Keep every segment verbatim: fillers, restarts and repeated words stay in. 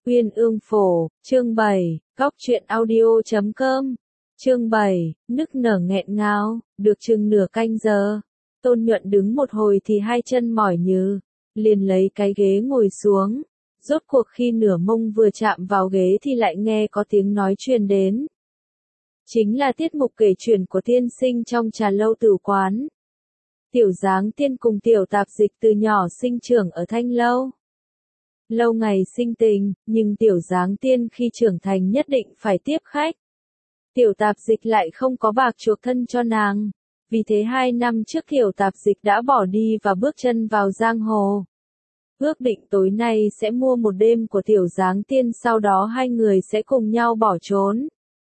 Uyên ương phổ, chương bảy, góc truyện audio chấm com, chương bảy, nức nở nghẹn ngào, được chừng nửa canh giờ. Tôn Nhuận đứng một hồi thì hai chân mỏi nhừ, liền lấy cái ghế ngồi xuống. Rốt cuộc khi nửa mông vừa chạm vào ghế thì lại nghe có tiếng nói truyền đến. Chính là tiết mục kể chuyện của tiên sinh trong trà lâu tử quán. Tiểu Giáng Tiên cùng Tiểu Tạp Dịch từ nhỏ sinh trưởng ở Thanh Lâu. Lâu ngày sinh tình, nhưng Tiểu Giáng Tiên khi trưởng thành nhất định phải tiếp khách. Tiểu Tạp Dịch lại không có bạc chuộc thân cho nàng. Vì thế hai năm trước Tiểu Tạp Dịch đã bỏ đi và bước chân vào giang hồ. Ước định tối nay sẽ mua một đêm của Tiểu Giáng Tiên, sau đó hai người sẽ cùng nhau bỏ trốn.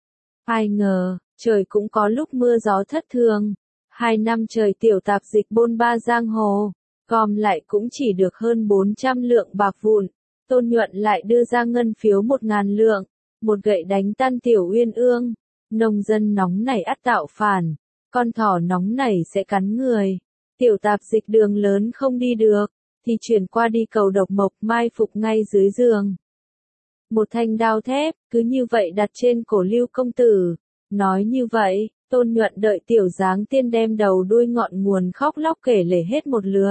Ai ngờ, trời cũng có lúc mưa gió thất thường. Hai năm trời Tiểu Tạp Dịch bôn ba giang hồ, gom lại cũng chỉ được hơn bốn trăm lượng bạc vụn. Tôn Nhuận lại đưa ra ngân phiếu một ngàn lượng, một gậy đánh tan Tiểu Uyên Ương. Nông dân nóng nảy ắt tạo phản, con thỏ nóng nảy sẽ cắn người. Tiểu Tạp Dịch đường lớn không đi được, thì chuyển qua đi cầu Độc Mộc, mai phục ngay dưới giường. Một thanh đao thép, cứ như vậy đặt trên cổ Lưu công tử. Nói như vậy, Tôn Nhuận đợi Tiểu Giáng Tiên đem đầu đuôi ngọn nguồn khóc lóc kể lể hết một lượt.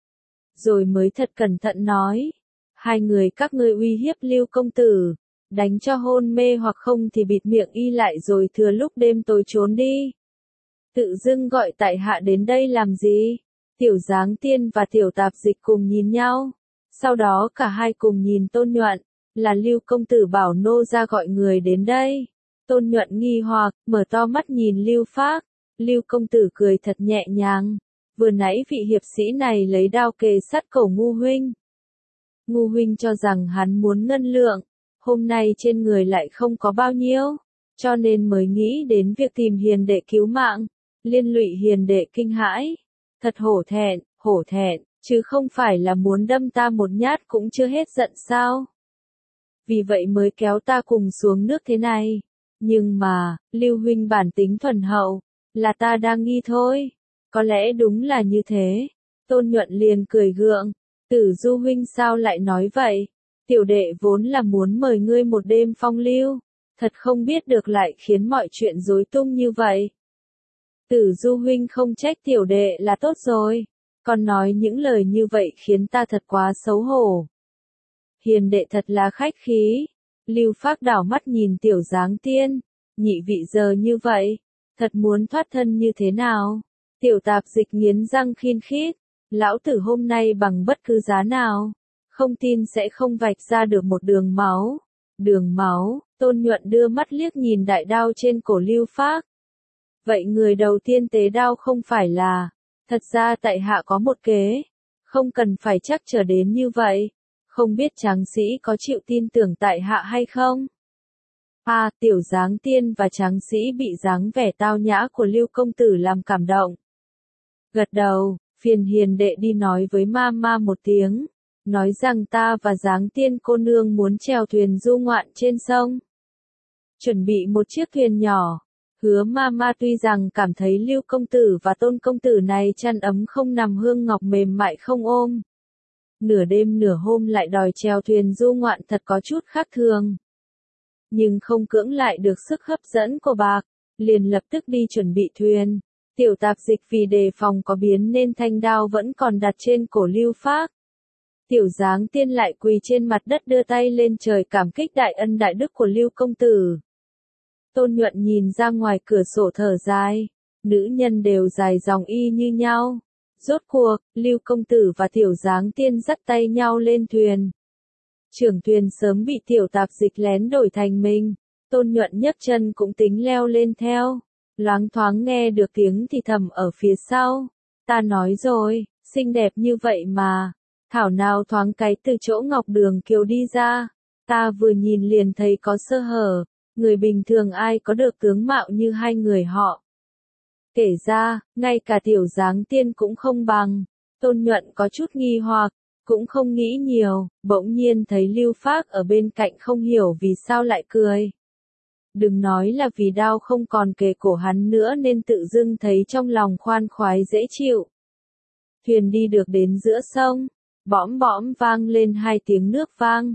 Rồi mới thật cẩn thận nói, hai người các ngươi uy hiếp Lưu công tử, đánh cho hôn mê hoặc không thì bịt miệng y lại rồi thừa lúc đêm tối trốn đi. Tự dưng gọi tại hạ đến đây làm gì? Tiểu Giáng Tiên và Tiểu Tạp Dịch cùng nhìn nhau, sau đó cả hai cùng nhìn Tôn Nhuận, là Lưu công tử bảo nô ra gọi người đến đây. Tôn Nhuận nghi hoặc, mở to mắt nhìn Lưu Phác. Lưu công tử cười thật nhẹ nhàng. Vừa nãy vị hiệp sĩ này lấy đao kề sát cổ Ngu huynh. Ngu huynh cho rằng hắn muốn ngân lượng, hôm nay trên người lại không có bao nhiêu, cho nên mới nghĩ đến việc tìm hiền đệ cứu mạng, liên lụy hiền đệ kinh hãi. Thật hổ thẹn, hổ thẹn, chứ không phải là muốn đâm ta một nhát cũng chưa hết giận sao? Vì vậy mới kéo ta cùng xuống nước thế này. Nhưng mà, Lưu huynh bản tính thuần hậu, là ta đang nghi thôi. Có lẽ đúng là như thế. Tôn Nhuận liền cười gượng. Tử Du huynh sao lại nói vậy? Tiểu đệ vốn là muốn mời ngươi một đêm phong lưu. Thật không biết được lại khiến mọi chuyện rối tung như vậy. Tử Du huynh không trách tiểu đệ là tốt rồi. Còn nói những lời như vậy khiến ta thật quá xấu hổ. Hiền đệ thật là khách khí. Lưu Phác đảo mắt nhìn Tiểu Giáng Tiên. Nhị vị giờ như vậy, thật muốn thoát thân như thế nào? Tiểu Tạp Dịch nghiến răng khiên khít. Lão tử hôm nay bằng bất cứ giá nào, không tin sẽ không vạch ra được một đường máu. Đường máu, Tôn Nhuận đưa mắt liếc nhìn đại đao trên cổ Lưu Phác. Vậy người đầu tiên tế đao không phải là, thật ra tại hạ có một kế, không cần phải chắc trở đến như vậy. Không biết tráng sĩ có chịu tin tưởng tại hạ hay không? À, Tiểu Giáng Tiên và tráng sĩ bị dáng vẻ tao nhã của Lưu công tử làm cảm động. Gật đầu, phiền hiền đệ đi nói với ma ma một tiếng, nói rằng ta và Giáng Tiên cô nương muốn chèo thuyền du ngoạn trên sông. Chuẩn bị một chiếc thuyền nhỏ. Hứa ma ma tuy rằng cảm thấy Lưu công tử và Tôn công tử này chăn ấm không nằm hương ngọc mềm mại không ôm. Nửa đêm nửa hôm lại đòi chèo thuyền du ngoạn thật có chút khác thường. Nhưng không cưỡng lại được sức hấp dẫn của bạc, liền lập tức đi chuẩn bị thuyền. Tiểu Tạp Dịch vì đề phòng có biến nên thanh đao vẫn còn đặt trên cổ Lưu Phác. Tiểu Giáng Tiên lại quỳ trên mặt đất đưa tay lên trời cảm kích đại ân đại đức của Lưu công tử. Tôn Nhuận nhìn ra ngoài cửa sổ thở dài, nữ nhân đều dài dòng y như nhau. Rốt cuộc, Lưu công tử và Tiểu Giáng Tiên dắt tay nhau lên thuyền. Trưởng thuyền sớm bị Tiểu Tạp Dịch lén đổi thành mình. Tôn Nhuận nhấc chân cũng tính leo lên theo. Loáng thoáng nghe được tiếng thì thầm ở phía sau. Ta nói rồi, xinh đẹp như vậy mà. Thảo nào thoáng cái từ chỗ Ngọc Đường Kiều đi ra. Ta vừa nhìn liền thấy có sơ hở. Người bình thường ai có được tướng mạo như hai người họ. Kể ra, ngay cả Tiểu Giáng Tiên cũng không bằng. Tôn Nhuận có chút nghi hoặc, cũng không nghĩ nhiều, bỗng nhiên thấy Lưu Phác ở bên cạnh không hiểu vì sao lại cười. Đừng nói là vì đao không còn kề cổ hắn nữa nên tự dưng thấy trong lòng khoan khoái dễ chịu. Thuyền đi được đến giữa sông, bõm bõm vang lên hai tiếng nước vang.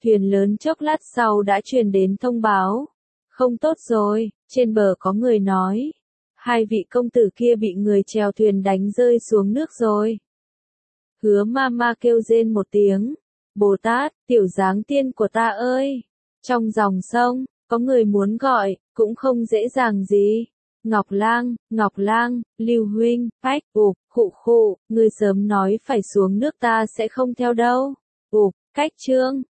Thuyền lớn chốc lát sau đã truyền đến thông báo. Không tốt rồi, trên bờ có người nói. Hai vị công tử kia bị người chèo thuyền đánh rơi xuống nước rồi. Hứa ma ma kêu rên một tiếng. Bồ Tát, tiểu dáng tiên của ta ơi! Trong dòng sông, có người muốn gọi, cũng không dễ dàng gì. Ngọc Lang, Ngọc Lang, Lưu huynh, phách, ục, khụ khụ, ngươi sớm nói phải xuống nước ta sẽ không theo đâu. Ục, cách chương.